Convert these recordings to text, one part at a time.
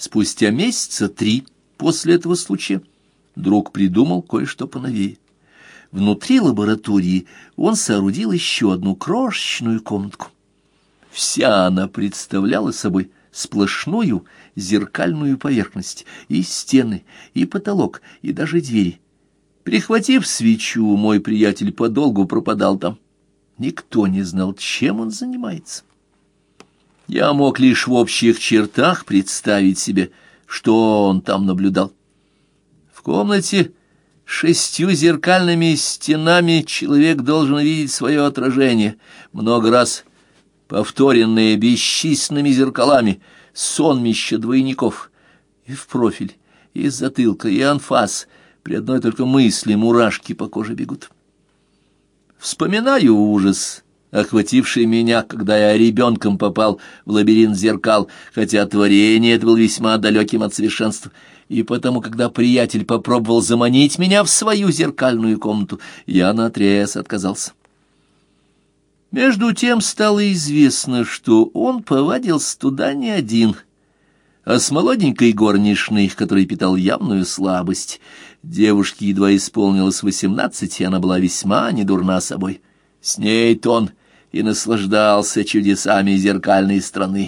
Спустя месяца 3 после этого случая друг придумал кое-что поновее. Внутри лаборатории он соорудил еще одну крошечную комнатку. Вся она представляла собой сплошную зеркальную поверхность, и стены, и потолок, и даже двери. Прихватив свечу, мой приятель подолгу пропадал там. Никто не знал, чем он занимается. Я мог лишь в общих чертах представить себе, что он там наблюдал. В комнате с 6 зеркальными стенами человек должен видеть свое отражение, много раз повторенное бесчисленными зеркалами, сонмище двойников, и в профиль, и с затылка, и анфас. При одной только мысли мурашки по коже бегут. Вспоминаю ужас, охвативший меня, когда я ребенком попал в лабиринт зеркал, хотя творение это было весьма далеким от совершенства. И потому, когда приятель попробовал заманить меня в свою зеркальную комнату, я наотрез отказался. Между тем стало известно, что он повадился туда не один, а с молоденькой горничной, которой питал явную слабость. Девушке едва исполнилось 18, и она была весьма недурна собой. С ней-то он и наслаждался чудесами зеркальной страны.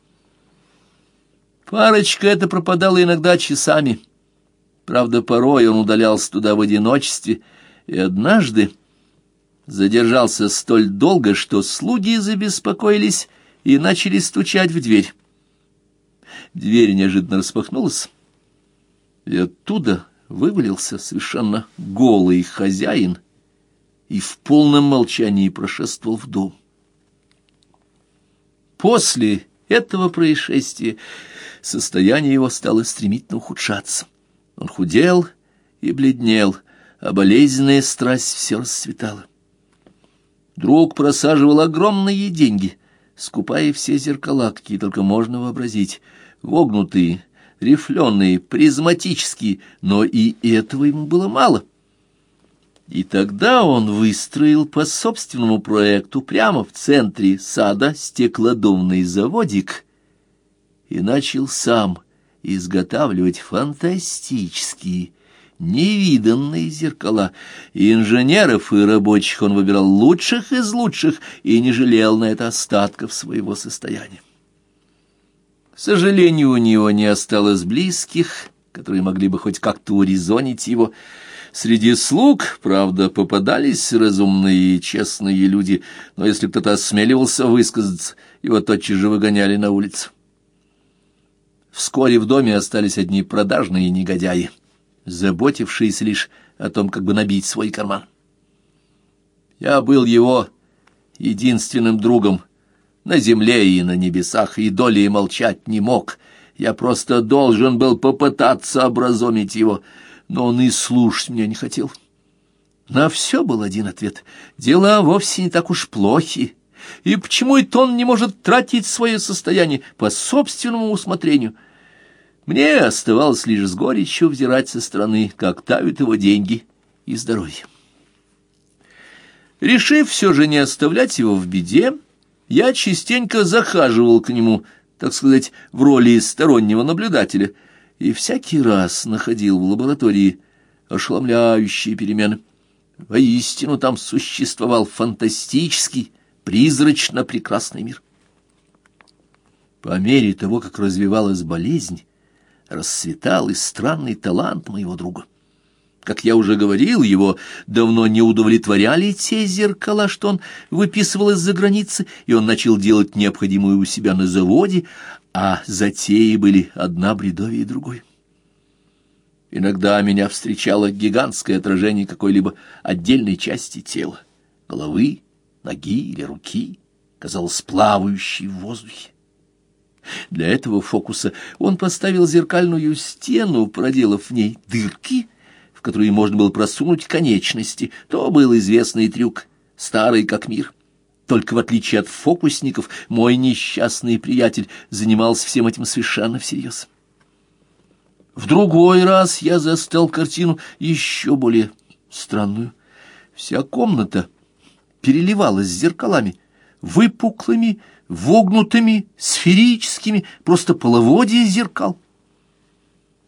Парочка эта пропадала иногда часами. Правда, порой он удалялся туда в одиночестве, и однажды задержался столь долго, что слуги забеспокоились и начали стучать в дверь. Дверь неожиданно распахнулась, и оттуда вывалился совершенно голый хозяин и в полном молчании прошествовал в дом. После этого происшествия состояние его стало стремительно ухудшаться. Он худел и бледнел, а болезненная страсть все расцветала. Друг просаживал огромные деньги, скупая все зеркала, какие только можно вообразить, вогнутые, рифленые, призматические, но и этого ему было мало. И тогда он выстроил по собственному проекту прямо в центре сада стеклодувный заводик и начал сам изготавливать фантастические, невиданные зеркала. И инженеров, и рабочих он выбирал лучших из лучших и не жалел на это остатков своего состояния. К сожалению, у него не осталось близких, которые могли бы хоть как-то урезонить его. Среди слуг, правда, попадались разумные и честные люди, но если кто-то осмеливался высказаться, его тотчас же выгоняли на улицу. Вскоре в доме остались одни продажные негодяи, заботившиеся лишь о том, как бы набить свой карман. Я был его единственным другом на земле и на небесах, и долей молчать не мог. Я просто должен был попытаться образумить его, но он и слушать меня не хотел. На все был один ответ: дела вовсе не так уж плохи, и почему это он не может тратить свое состояние по собственному усмотрению? Мне оставалось лишь с горечью взирать со стороны, как тают его деньги и здоровье. Решив все же не оставлять его в беде, я частенько захаживал к нему, так сказать, в роли стороннего наблюдателя, и всякий раз находил в лаборатории ошеломляющие перемены. Воистину там существовал фантастический, призрачно прекрасный мир. По мере того, как развивалась болезнь, расцветал и странный талант моего друга. Как я уже говорил, его давно не удовлетворяли те зеркала, что он выписывал из-за границы, и он начал делать необходимую у себя на заводе, а затеи были одна бредовее другой. Иногда меня встречало гигантское отражение какой-либо отдельной части тела, головы, ноги или руки, казалось, плавающей в воздухе. Для этого фокуса он поставил зеркальную стену, проделав в ней дырки, в которые можно было просунуть конечности. То был известный трюк, старый как мир. Только в отличие от фокусников, мой несчастный приятель занимался всем этим совершенно всерьез. В другой раз я застал картину еще более странную. Вся комната переливалась зеркалами, выпуклыми, вогнутыми, сферическими, просто половодье зеркал.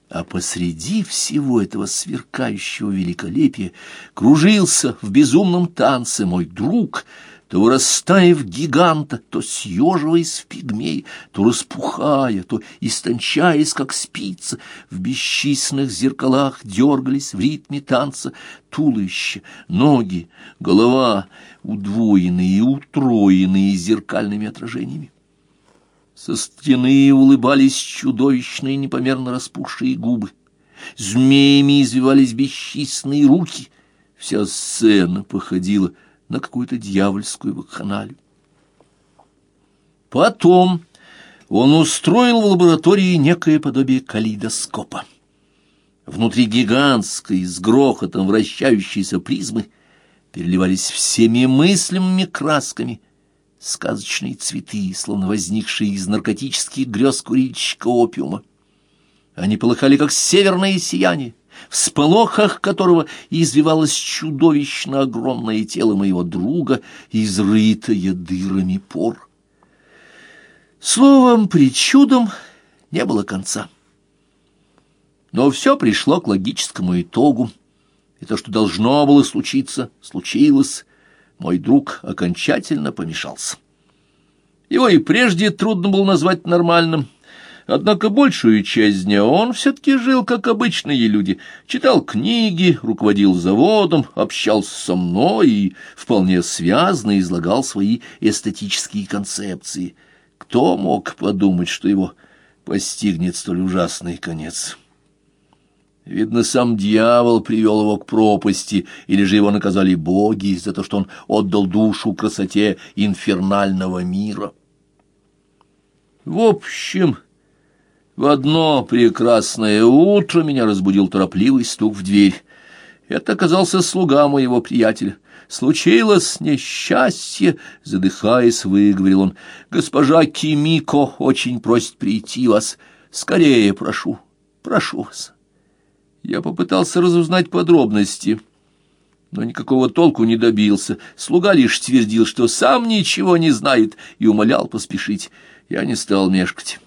А посреди всего этого сверкающего великолепия кружился в безумном танце мой друг, то вырастая в гиганта, то съеживаясь в пигмей, то распухая, то истончаясь, как спица. В бесчисленных зеркалах дергались в ритме танца туловище, ноги, голова, удвоенные и утроенные зеркальными отражениями. Со стены улыбались чудовищные непомерно распухшие губы. Змеями извивались бесчисленные руки. Вся сцена походила на какую-то дьявольскую вакханалию. Потом он устроил в лаборатории некое подобие калейдоскопа. Внутри гигантской, с грохотом вращающейся призмы переливались всеми мыслимыми красками сказочные цветы, словно возникшие из наркотических грез курильщика опиума. Они полыхали, как северное сияние, в сполохах которого извивалось чудовищно огромное тело моего друга, изрытое дырами пор. Словом, причудам не было конца. Но все пришло к логическому итогу, и то, что должно было случиться, случилось. Мой друг окончательно помешался. Его и прежде трудно было назвать нормальным, однако большую часть дня он все-таки жил, как обычные люди, читал книги, руководил заводом, общался со мной и вполне связно излагал свои эстетические концепции. Кто мог подумать, что его постигнет столь ужасный конец? Видно, сам дьявол привел его к пропасти, или же его наказали боги за то, что он отдал душу красоте инфернального мира. В общем, в одно прекрасное утро меня разбудил торопливый стук в дверь. Это оказался слуга моего приятеля. «Случилось несчастье», — задыхаясь, выговорил он. «Госпожа Кимико очень просит прийти вас. Скорее прошу вас». Я попытался разузнать подробности, но никакого толку не добился. Слуга лишь твердил, что сам ничего не знает, и умолял поспешить. Я не стал мешкать.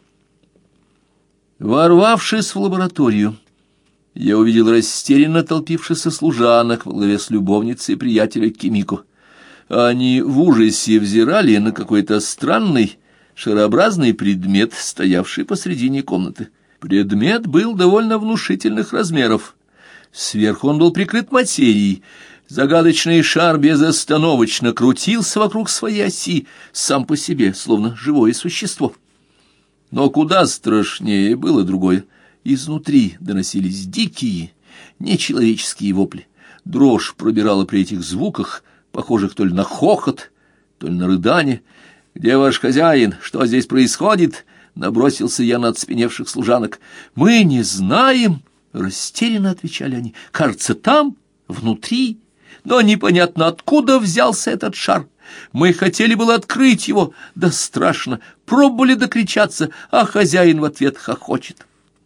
Ворвавшись в лабораторию, я увидел растерянно толпившихся служанок во главе с любовницей приятеля Кимико. Они в ужасе взирали на какой-то странный, шарообразный предмет, стоявший посредине комнаты. Предмет был довольно внушительных размеров. Сверху он был прикрыт материей. Загадочный шар безостановочно крутился вокруг своей оси, сам по себе, словно живое существо. Но куда страшнее было другое. Изнутри доносились дикие, нечеловеческие вопли. Дрожь пробирала при этих звуках, похожих то ли на хохот, то ли на рыдание. «Где ваш хозяин? Что здесь происходит?» Набросился я на оцепеневших служанок. «Мы не знаем», — растерянно отвечали они. «Кажется, там, внутри, но непонятно, откуда взялся этот шар. Мы хотели было открыть его, да страшно, пробовали докричаться, а хозяин в ответ хохочет».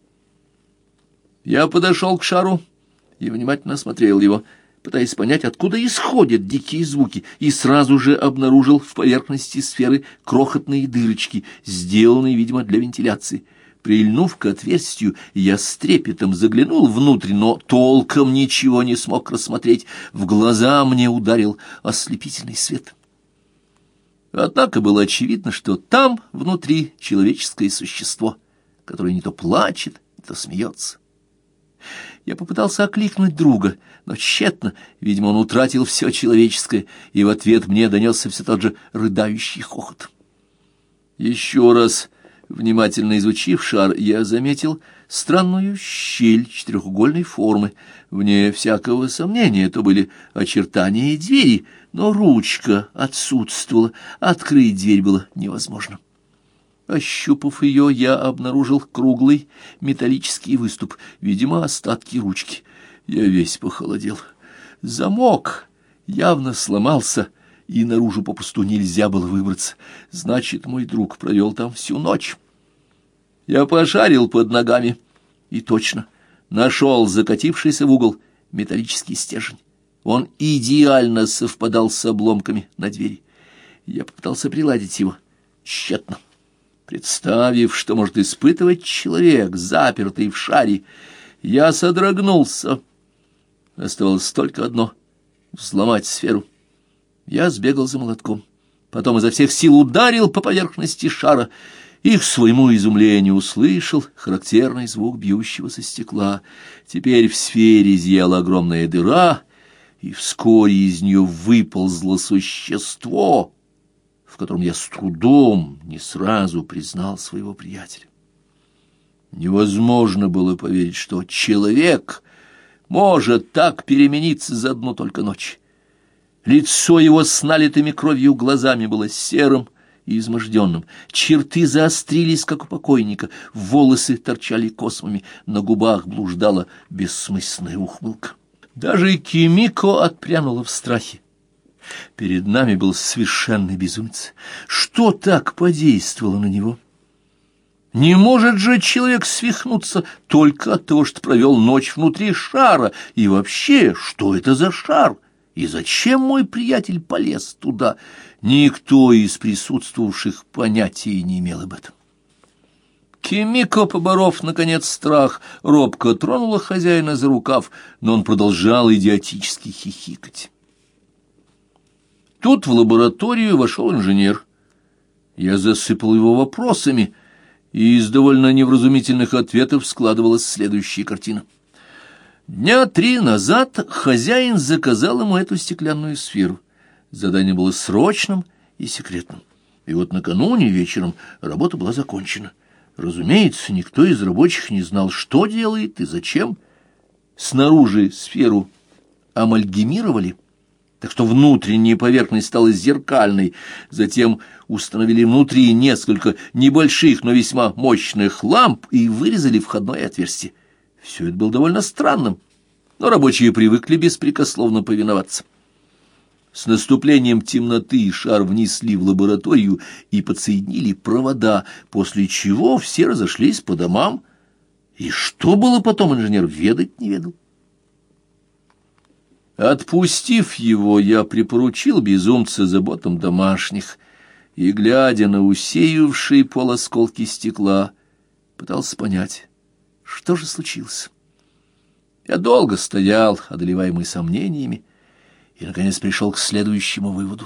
Я подошел к шару и внимательно осмотрел его, пытаясь понять, откуда исходят дикие звуки, и сразу же обнаружил в поверхности сферы крохотные дырочки, сделанные, видимо, для вентиляции. Прильнув к отверстию, я с трепетом заглянул внутрь, но толком ничего не смог рассмотреть. В глаза мне ударил ослепительный свет. Однако было очевидно, что там внутри человеческое существо, которое не то плачет, не то смеется. Я попытался окликнуть друга, но тщетно, видимо, он утратил все человеческое, и в ответ мне донесся все тот же рыдающий хохот. Еще раз, внимательно изучив шар, я заметил странную щель четырехугольной формы. Вне всякого сомнения, то были очертания двери, но ручка отсутствовала, открыть дверь было невозможно. Ощупав ее, я обнаружил круглый металлический выступ, видимо, остатки ручки. Я весь похолодел. Замок явно сломался, и наружу попросту нельзя было выбраться. Значит, мой друг провел там всю ночь. Я пошарил под ногами и точно нашел закатившийся в угол металлический стержень. Он идеально совпадал с обломками на двери. Я попытался приладить его. Тщетно. Представив, что может испытывать человек, запертый в шаре, я содрогнулся. Оставалось только одно — взломать сферу. Я сбегал за молотком, потом изо всех сил ударил по поверхности шара и, к своему изумлению, услышал характерный звук бьющегося стекла. Теперь в сфере зияла огромная дыра, и вскоре из нее выползло существо, в котором я с трудом не сразу признал своего приятеля. Невозможно было поверить, что человек может так перемениться за одну только ночь. Лицо его с налитыми кровью глазами было серым и изможденным, черты заострились, как у покойника, волосы торчали космами, на губах блуждала бессмысленная ухмылка. Даже Кимико отпрянула в страхе. Перед нами был совершенный безумец. Что так подействовало на него? Не может же человек свихнуться только от того, что провел ночь внутри шара. И вообще, что это за шар? И зачем мой приятель полез туда? Никто из присутствовавших понятия не имел об этом. Кимико, поборов, наконец, страх, робко тронула хозяина за рукав, но он продолжал идиотически хихикать. Тут в лабораторию вошел инженер. Я засыпал его вопросами, и из довольно невразумительных ответов складывалась следующая картина. Дня 3 назад хозяин заказал ему эту стеклянную сферу. Задание было срочным и секретным. И вот накануне вечером работа была закончена. Разумеется, никто из рабочих не знал, что делает и зачем. Снаружи сферу амальгамировали, так что внутренняя поверхность стала зеркальной. Затем установили внутри несколько небольших, но весьма мощных ламп и вырезали входное отверстие. Все это было довольно странным, но рабочие привыкли беспрекословно повиноваться. С наступлением темноты шар внесли в лабораторию и подсоединили провода, после чего все разошлись по домам. И что было потом, инженер ведать не ведал. Отпустив его, я припоручил безумца заботам домашних и, глядя на усеявшие пол осколки стекла, пытался понять, что же случилось. Я долго стоял, одолеваемый сомнениями, и, наконец, пришел к следующему выводу.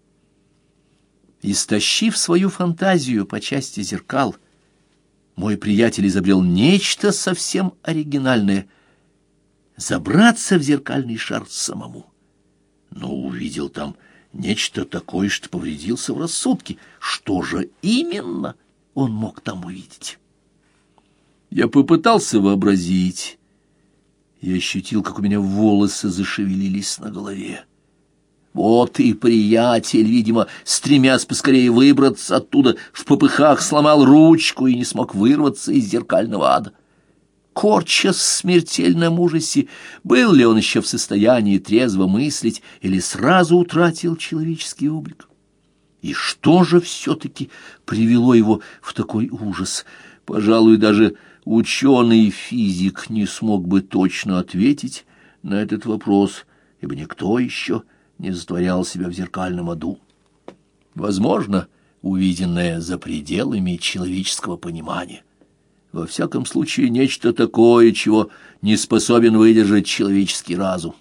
Истощив свою фантазию по части зеркал, мой приятель изобрел нечто совсем оригинальное — забраться в зеркальный шар самому. Но увидел там нечто такое, что повредился в рассудке. Что же именно он мог там увидеть? Я попытался вообразить и ощутил, как у меня волосы зашевелились на голове. Вот и приятель, видимо, стремясь поскорее выбраться оттуда, в попыхах сломал ручку и не смог вырваться из зеркального ада. Корчась в смертельном ужасе, был ли он еще в состоянии трезво мыслить или сразу утратил человеческий облик? И что же все-таки привело его в такой ужас? Пожалуй, даже ученый физик не смог бы точно ответить на этот вопрос, ибо никто еще не затворял себя в зеркальном аду. Возможно, увиденное за пределами человеческого понимания. Во всяком случае, нечто такое, чего не способен выдержать человеческий разум.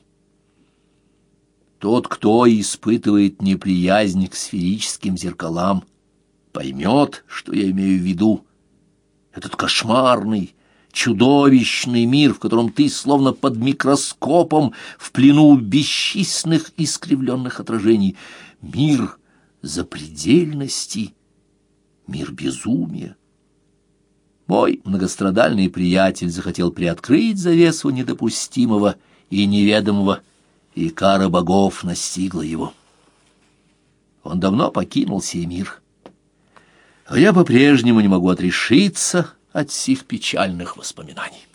Тот, кто испытывает неприязнь к сферическим зеркалам, поймет, что я имею в виду. Этот кошмарный, чудовищный мир, в котором ты словно под микроскопом в плену бесчисленных искривленных отражений. Мир запредельности, мир безумия. Мой многострадальный приятель захотел приоткрыть завесу недопустимого и неведомого, и кара богов настигла его. Он давно покинул сей мир, а я по-прежнему не могу отрешиться от сих печальных воспоминаний.